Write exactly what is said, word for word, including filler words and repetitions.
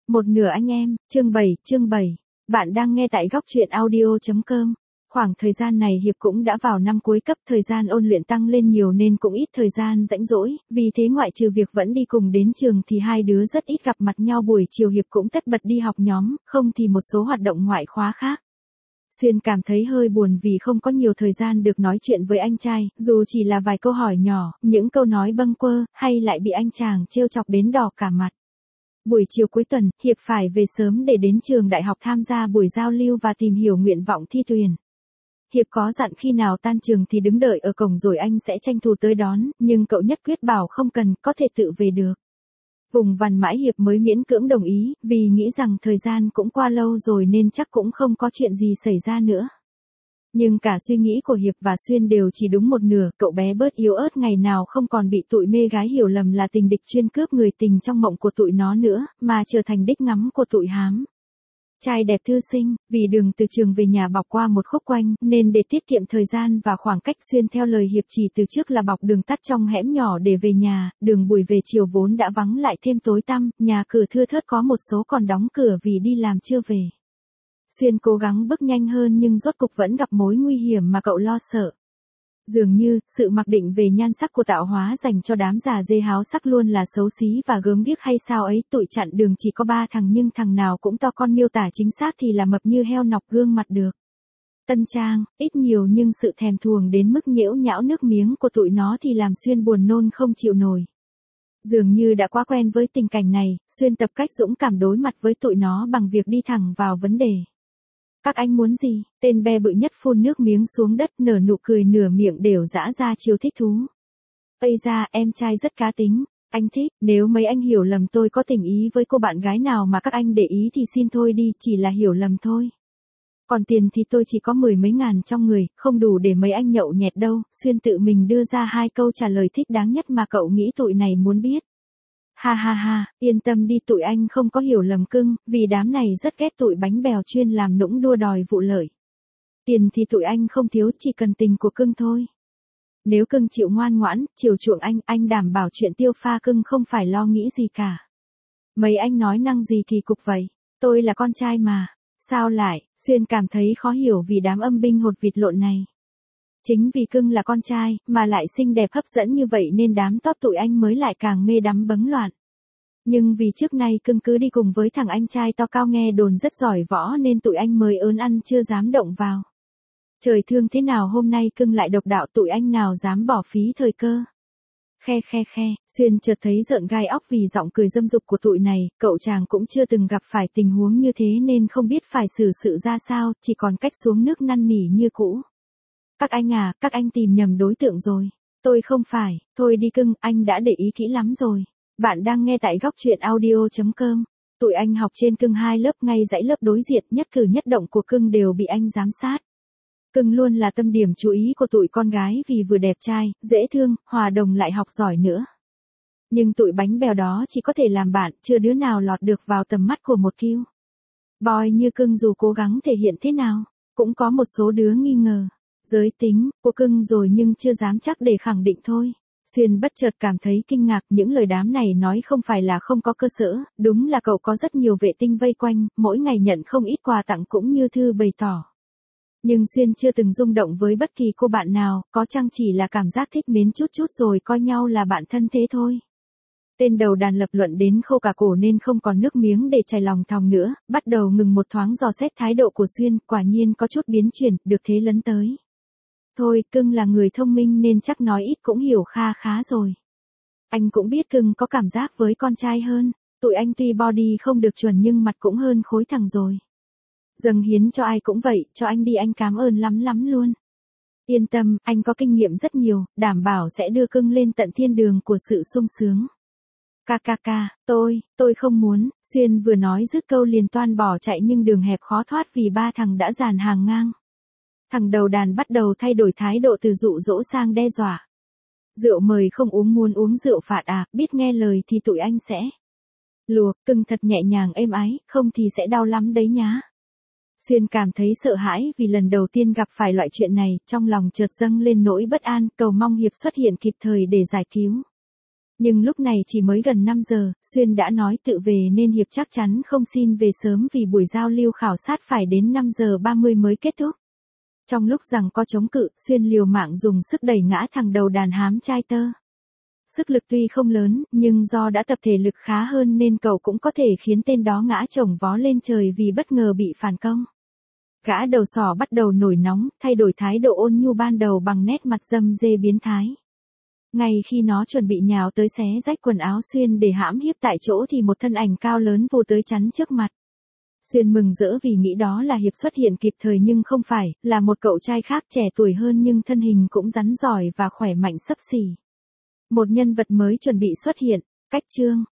Một nửa anh em, chương bảy, chương bảy. Bạn đang nghe tại góc truyện audio chấm com. Khoảng thời gian này Hiệp cũng đã vào năm cuối cấp, thời gian ôn luyện tăng lên nhiều nên cũng ít thời gian rảnh rỗi, vì thế ngoại trừ việc vẫn đi cùng đến trường thì hai đứa rất ít gặp mặt nhau. Buổi chiều Hiệp cũng tất bật đi học nhóm, không thì một số hoạt động ngoại khóa khác. Xuyên cảm thấy hơi buồn vì không có nhiều thời gian được nói chuyện với anh trai, dù chỉ là vài câu hỏi nhỏ, những câu nói bâng quơ, hay lại bị anh chàng trêu chọc đến đỏ cả mặt. Buổi chiều cuối tuần, Hiệp phải về sớm để đến trường đại học tham gia buổi giao lưu và tìm hiểu nguyện vọng thi tuyển. Hiệp có dặn khi nào tan trường thì đứng đợi ở cổng rồi anh sẽ tranh thủ tới đón, nhưng cậu nhất quyết bảo không cần, có thể tự về được. Vùng vằng mãi Hiệp mới miễn cưỡng đồng ý, vì nghĩ rằng thời gian cũng qua lâu rồi nên chắc cũng không có chuyện gì xảy ra nữa. Nhưng cả suy nghĩ của Hiệp và Xuyên đều chỉ đúng một nửa, cậu bé bớt yếu ớt ngày nào không còn bị tụi mê gái hiểu lầm là tình địch chuyên cướp người tình trong mộng của tụi nó nữa, mà trở thành đích ngắm của tụi hám. Trai đẹp thư sinh, vì đường từ trường về nhà bọc qua một khúc quanh, nên để tiết kiệm thời gian và khoảng cách, Xuyên theo lời Hiệp chỉ từ trước là bọc đường tắt trong hẻm nhỏ để về nhà. Đường buổi về chiều vốn đã vắng lại thêm tối tăm, nhà cửa thưa thớt, có một số còn đóng cửa vì đi làm chưa về. Xuyên cố gắng bước nhanh hơn nhưng rốt cục vẫn gặp mối nguy hiểm mà cậu lo sợ. Dường như, sự mặc định về nhan sắc của tạo hóa dành cho đám già dê háo sắc luôn là xấu xí và gớm ghiếc hay sao ấy. Tụi chặn đường chỉ có ba thằng nhưng thằng nào cũng to con, miêu tả chính xác thì là mập như heo nọc gương mặt được. Tân trang, ít nhiều nhưng sự thèm thuồng đến mức nhễu nhão nước miếng của tụi nó thì làm Xuyên buồn nôn không chịu nổi. Dường như đã quá quen với tình cảnh này, Xuyên tập cách dũng cảm đối mặt với tụi nó bằng việc đi thẳng vào vấn đề. Các anh muốn gì? Tên be bự nhất phun nước miếng xuống đất, nở nụ cười nửa miệng đều giã ra chiêu thích thú. Ây da, em trai rất cá tính. Anh thích, nếu mấy anh hiểu lầm tôi có tình ý với cô bạn gái nào mà các anh để ý thì xin thôi đi, chỉ là hiểu lầm thôi. Còn tiền thì tôi chỉ có mười mấy ngàn trong người, không đủ để mấy anh nhậu nhẹt đâu. Xuyên tự mình đưa ra hai câu trả lời thích đáng nhất mà cậu nghĩ tụi này muốn biết. Ha ha ha, yên tâm đi, tụi anh không có hiểu lầm cưng, vì đám này rất ghét tụi bánh bèo chuyên làm nũng đua đòi vụ lợi. Tiền thì tụi anh không thiếu, chỉ cần tình của cưng thôi. Nếu cưng chịu ngoan ngoãn, chiều chuộng anh, anh đảm bảo chuyện tiêu pha cưng không phải lo nghĩ gì cả. Mấy anh nói năng gì kỳ cục vậy? Tôi là con trai mà. Sao lại? Xuyên cảm thấy khó hiểu vì đám âm binh hột vịt lộn này. Chính vì cưng là con trai, mà lại xinh đẹp hấp dẫn như vậy nên đám top tụi anh mới lại càng mê đắm bấn loạn. Nhưng vì trước nay cưng cứ đi cùng với thằng anh trai to cao nghe đồn rất giỏi võ nên tụi anh mới ớn ăn chưa dám động vào. Trời thương thế nào hôm nay cưng lại độc đạo, tụi anh nào dám bỏ phí thời cơ. Khe khe khe, Xuyên chợt thấy rợn gai óc vì giọng cười dâm dục của tụi này, cậu chàng cũng chưa từng gặp phải tình huống như thế nên không biết phải xử sự ra sao, chỉ còn cách xuống nước năn nỉ như cũ. Các anh à, các anh tìm nhầm đối tượng rồi. Tôi không phải, thôi đi cưng, anh đã để ý kỹ lắm rồi. Bạn đang nghe tại góc truyện audio chấm com. Tụi anh học trên cưng hai lớp, ngay dãy lớp đối diện, nhất cử nhất động của cưng đều bị anh giám sát. Cưng luôn là tâm điểm chú ý của tụi con gái vì vừa đẹp trai, dễ thương, hòa đồng lại học giỏi nữa. Nhưng tụi bánh bèo đó chỉ có thể làm bạn, chưa đứa nào lọt được vào tầm mắt của một kill boy như cưng. Dù cố gắng thể hiện thế nào, cũng có một số đứa nghi ngờ giới tính của cưng rồi nhưng chưa dám chắc để khẳng định thôi. Xuyên bất chợt cảm thấy kinh ngạc, những lời đám này nói không phải là không có cơ sở, đúng là cậu có rất nhiều vệ tinh vây quanh, mỗi ngày nhận không ít quà tặng cũng như thư bày tỏ. Nhưng Xuyên chưa từng rung động với bất kỳ cô bạn nào, có chăng chỉ là cảm giác thích mến chút chút rồi coi nhau là bạn thân thế thôi. Tên đầu đàn lập luận đến khô cả cổ nên không còn nước miếng để chảy lòng thòng nữa, bắt đầu ngừng một thoáng dò xét thái độ của Xuyên, quả nhiên có chút biến chuyển, được thế lấn tới. Thôi, cưng là người thông minh nên chắc nói ít cũng hiểu kha khá rồi. Anh cũng biết cưng có cảm giác với con trai hơn, tụi anh tuy body không được chuẩn nhưng mặt cũng hơn khối thằng rồi. Dâng hiến cho ai cũng vậy, cho anh đi, anh cảm ơn lắm lắm luôn. Yên tâm, anh có kinh nghiệm rất nhiều, đảm bảo sẽ đưa cưng lên tận thiên đường của sự sung sướng. Ca ca ca, tôi, tôi không muốn. Xuyên vừa nói dứt câu liền toan bỏ chạy nhưng đường hẹp khó thoát vì ba thằng đã dàn hàng ngang. Thằng đầu đàn bắt đầu thay đổi thái độ từ dụ dỗ sang đe dọa. Rượu mời không uống, muốn uống rượu phạt à, biết nghe lời thì tụi anh sẽ luộc, cưng thật nhẹ nhàng êm ái, không thì sẽ đau lắm đấy nhá. Xuyên cảm thấy sợ hãi vì lần đầu tiên gặp phải loại chuyện này, trong lòng chợt dâng lên nỗi bất an, cầu mong Hiệp xuất hiện kịp thời để giải cứu. Nhưng lúc này chỉ mới gần năm giờ, Xuyên đã nói tự về nên Hiệp chắc chắn không xin về sớm vì buổi giao lưu khảo sát phải đến năm giờ ba mươi mới kết thúc. Trong lúc rằng có chống cự, Xuyên liều mạng dùng sức đẩy ngã thằng đầu đàn hám trai tơ. Sức lực tuy không lớn, nhưng do đã tập thể lực khá hơn nên cậu cũng có thể khiến tên đó ngã chồng vó lên trời vì bất ngờ bị phản công. Gã đầu sỏ bắt đầu nổi nóng, thay đổi thái độ ôn nhu ban đầu bằng nét mặt dâm dê biến thái. Ngay khi nó chuẩn bị nhào tới xé rách quần áo Xuyên để hãm hiếp tại chỗ thì một thân ảnh cao lớn vồ tới chắn trước mặt. Xuyên mừng rỡ vì nghĩ đó là Hiệp xuất hiện kịp thời nhưng không phải, là một cậu trai khác trẻ tuổi hơn nhưng thân hình cũng rắn giỏi và khỏe mạnh xấp xỉ. Một nhân vật mới chuẩn bị xuất hiện, cách chương.